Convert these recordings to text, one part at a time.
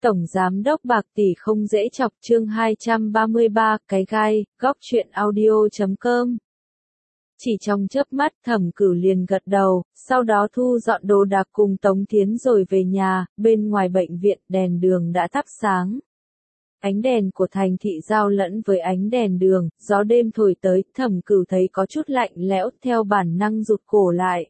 Tổng Giám đốc bạc tỷ không dễ chọc chương 233, cái gai, góc truyện audio.com. Chỉ trong chớp mắt Thẩm Cửu liền gật đầu, sau đó thu dọn đồ đạc cùng Tống Thiến rồi về nhà, bên ngoài bệnh viện đèn đường đã thắp sáng. Ánh đèn của thành thị giao lẫn với ánh đèn đường, gió đêm thổi tới, Thẩm Cửu thấy có chút lạnh lẽo, theo bản năng rụt cổ lại.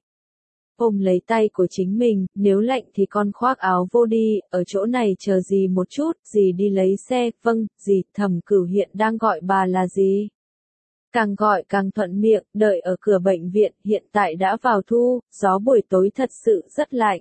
Ôm lấy tay của chính mình, nếu lạnh thì con khoác áo vô đi, ở chỗ này chờ dì một chút, dì đi lấy xe, vâng, dì, Thẩm Cửu hiện đang gọi bà là gì? Càng gọi càng thuận miệng, đợi ở cửa bệnh viện, hiện tại đã vào thu, gió buổi tối thật sự rất lạnh.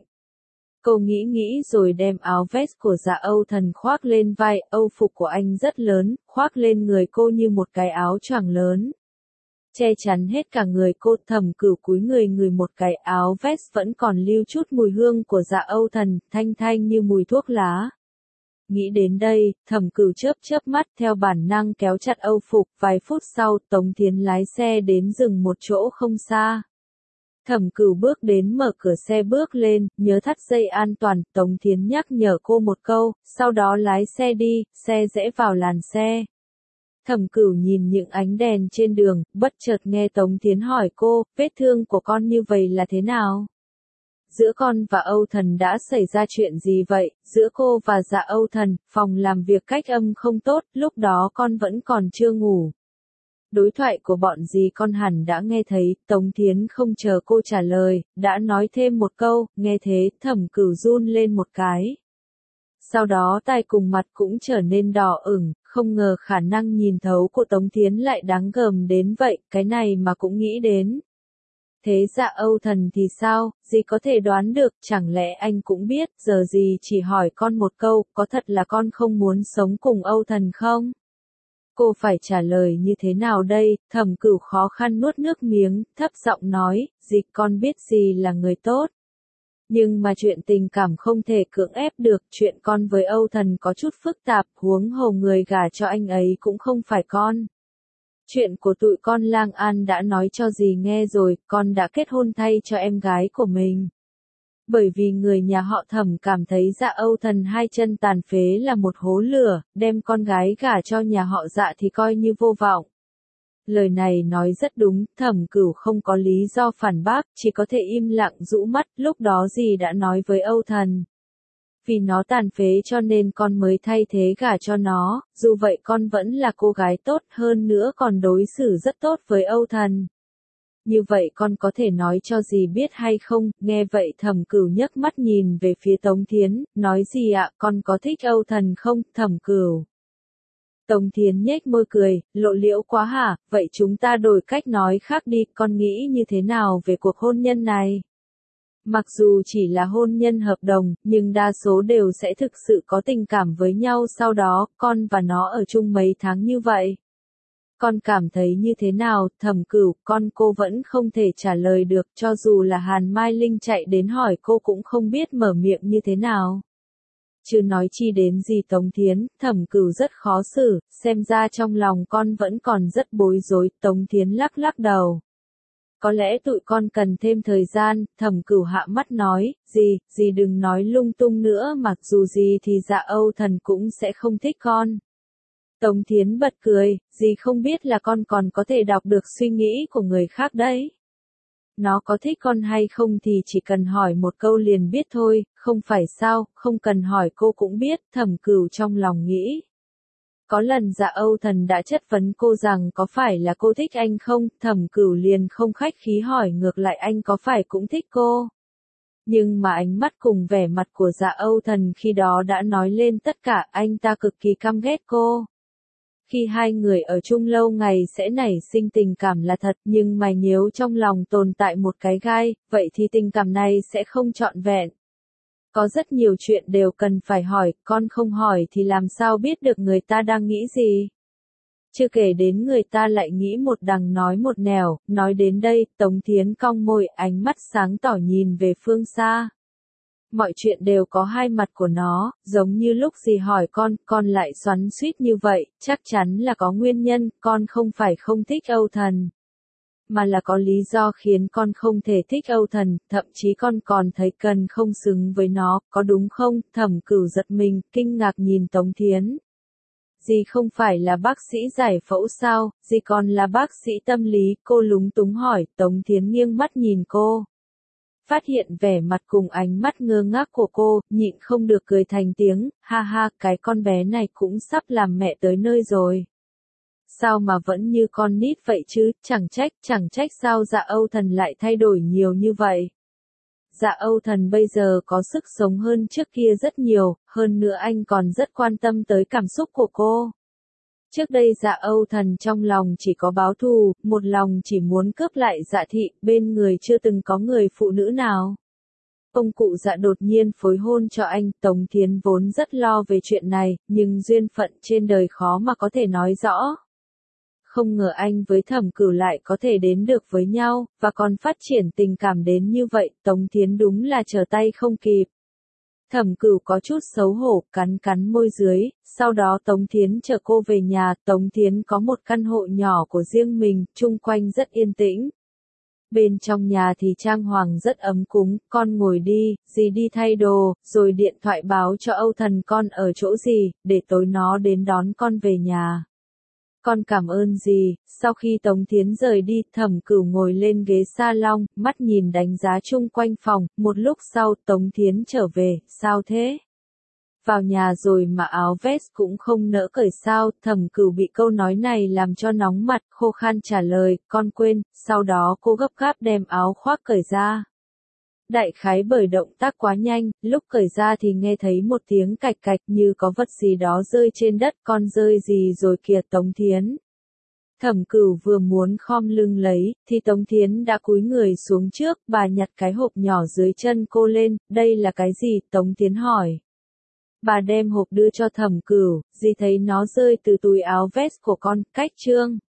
Cô nghĩ rồi đem áo vest của Dạ Âu Thần khoác lên vai, âu phục của anh rất lớn, khoác lên người cô như một cái áo choàng lớn. Che chắn hết cả người cô. Thẩm Cửu cúi người một cái áo vest vẫn còn lưu chút mùi hương của Dạ Âu Thần, thanh như mùi thuốc lá. Nghĩ đến đây, Thẩm Cửu chớp mắt theo bản năng kéo chặt âu phục, vài phút sau Tống Thiến lái xe đến dừng một chỗ không xa. Thẩm Cửu bước đến mở cửa xe bước lên, nhớ thắt dây an toàn, Tống Thiến nhắc nhở cô một câu, sau đó lái xe đi, xe rẽ vào làn xe. Thẩm Cửu nhìn những ánh đèn trên đường, bất chợt nghe Tống Thiến hỏi cô, vết thương của con như vậy là thế nào? Giữa con và Âu Thần đã xảy ra chuyện gì vậy? Giữa cô và Dạ Âu Thần, phòng làm việc cách âm không tốt, lúc đó con vẫn còn chưa ngủ. Đối thoại của bọn dì con hẳn đã nghe thấy, Tống Thiến không chờ cô trả lời, đã nói thêm một câu, nghe thế, Thẩm Cửu run lên một cái. Sau đó tai cùng mặt cũng trở nên đỏ ửng, không ngờ khả năng nhìn thấu của Tống Thiến lại đáng gờm đến vậy, cái này mà cũng nghĩ đến. Thế Dạ Âu Thần thì sao, dì có thể đoán được, chẳng lẽ anh cũng biết, giờ dì chỉ hỏi con một câu, có thật là con không muốn sống cùng Âu Thần không? Cô phải trả lời như thế nào đây? Thẩm Cửu khó khăn nuốt nước miếng, thấp giọng nói, dì con biết dì là người tốt. Nhưng mà chuyện tình cảm không thể cưỡng ép được, chuyện con với Âu Thần có chút phức tạp, huống hồ người gả cho anh ấy cũng không phải con. Chuyện của tụi con Lang An đã nói cho dì nghe rồi, con đã kết hôn thay cho em gái của mình. Bởi vì người nhà họ Thẩm cảm thấy Dạ Âu Thần hai chân tàn phế là một hố lửa, đem con gái gả cho nhà họ Dạ thì coi như vô vọng. Lời này nói rất đúng, Thẩm Cửu không có lý do phản bác, chỉ có thể im lặng rũ mắt, lúc đó dì đã nói với Âu Thần. Vì nó tàn phế cho nên con mới thay thế gả cho nó, dù vậy con vẫn là cô gái tốt, hơn nữa còn đối xử rất tốt với Âu Thần. Như vậy con có thể nói cho dì biết hay không? Nghe vậy Thẩm Cửu nhấc mắt nhìn về phía Tống Thiến, nói gì ạ, con có thích Âu Thần không? Thẩm Cửu. Tống Thiến nhếch môi cười, lộ liễu quá hả, vậy chúng ta đổi cách nói khác đi, con nghĩ như thế nào về cuộc hôn nhân này? Mặc dù chỉ là hôn nhân hợp đồng, nhưng đa số đều sẽ thực sự có tình cảm với nhau sau đó, con và nó ở chung mấy tháng như vậy. Con cảm thấy như thế nào? Thẩm Cửu, cô vẫn không thể trả lời được, cho dù là Hàn Mai Linh chạy đến hỏi cô cũng không biết mở miệng như thế nào. Chứ nói chi đến gì Tống Thiến, Thẩm Cửu rất khó xử, xem ra trong lòng con vẫn còn rất bối rối, Tống Thiến lắc đầu. Có lẽ tụi con cần thêm thời gian, Thẩm Cửu hạ mắt nói, dì đừng nói lung tung nữa, mặc dù gì thì Dạ Âu Thần cũng sẽ không thích con. Tống Thiến bật cười, dì không biết là con còn có thể đọc được suy nghĩ của người khác đấy. Nó có thích con hay không thì chỉ cần hỏi một câu liền biết thôi, không phải sao, không cần hỏi cô cũng biết, Thẩm Cửu trong lòng nghĩ. Có lần Dạ Âu Thần đã chất vấn cô rằng có phải là cô thích anh không, Thẩm Cửu liền không khách khí hỏi ngược lại anh có phải cũng thích cô. Nhưng mà ánh mắt cùng vẻ mặt của Dạ Âu Thần khi đó đã nói lên tất cả, anh ta cực kỳ căm ghét cô. Khi hai người ở chung lâu ngày sẽ nảy sinh tình cảm là thật, nhưng mà nếu trong lòng tồn tại một cái gai, vậy thì tình cảm này sẽ không trọn vẹn. Có rất nhiều chuyện đều cần phải hỏi, con không hỏi thì làm sao biết được người ta đang nghĩ gì. Chưa kể đến người ta lại nghĩ một đằng nói một nẻo, nói đến đây, Tống Thiến cong môi, ánh mắt sáng tỏ nhìn về phương xa. Mọi chuyện đều có hai mặt của nó, giống như lúc dì hỏi con lại xoắn xuýt như vậy, chắc chắn là có nguyên nhân, con không phải không thích Âu Thần. mà là có lý do khiến con không thể thích Âu Thần, thậm chí con còn thấy Cần không xứng với nó, có đúng không? Thẩm Cửu giật mình, kinh ngạc nhìn Tống Thiến. Dì không phải là bác sĩ giải phẫu sao, dì còn là bác sĩ tâm lý, cô lúng túng hỏi, Tống Thiến nghiêng mắt nhìn cô. Phát hiện vẻ mặt cùng ánh mắt ngơ ngác của cô, nhịn không được cười thành tiếng, ha ha, cái con bé này cũng sắp làm mẹ tới nơi rồi. Sao mà vẫn như con nít vậy chứ, chẳng trách sao Dạ Âu Thần lại thay đổi nhiều như vậy. Dạ Âu Thần bây giờ có sức sống hơn trước kia rất nhiều, hơn nữa anh còn rất quan tâm tới cảm xúc của cô. Trước đây Dạ Âu Thần trong lòng chỉ có báo thù, một lòng chỉ muốn cướp lại Dạ Thị, bên người chưa từng có người phụ nữ nào. Ông cụ Dạ đột nhiên phối hôn cho anh, Tống Thiến vốn rất lo về chuyện này, nhưng duyên phận trên đời khó mà có thể nói rõ. Không ngờ anh với Thẩm Cửu lại có thể đến được với nhau, và còn phát triển tình cảm đến như vậy, Tống Thiến đúng là trở tay không kịp. Thẩm Cửu có chút xấu hổ, cắn môi dưới, sau đó Tống Thiến chở cô về nhà, Tống Thiến có một căn hộ nhỏ của riêng mình, chung quanh rất yên tĩnh. Bên trong nhà thì trang hoàng rất ấm cúng, con ngồi đi, dì đi thay đồ, rồi điện thoại báo cho Âu Thần con ở chỗ gì, để tối nó đến đón con về nhà. Con cảm ơn dì. Sau khi Tống Thiến rời đi, Thẩm Cửu ngồi lên ghế salon, mắt nhìn đánh giá chung quanh phòng, một lúc sau Tống Thiến trở về, sao thế? Vào nhà rồi mà áo vest cũng không nỡ cởi sao, Thẩm Cửu bị câu nói này làm cho nóng mặt, khô khan trả lời, con quên, sau đó cô gấp gáp đem áo khoác cởi ra. Đại khái bởi động tác quá nhanh, lúc cởi ra thì nghe thấy một tiếng cạch cạch như có vật gì đó rơi trên đất, con rơi gì rồi kìa Tống Thiến. Thẩm Cửu vừa muốn khom lưng lấy, thì Tống Thiến đã cúi người xuống trước, bà nhặt cái hộp nhỏ dưới chân cô lên, đây là cái gì? Tống Thiến hỏi. Bà đem hộp đưa cho Thẩm Cửu, dì thấy nó rơi từ túi áo vest của con, cách trương.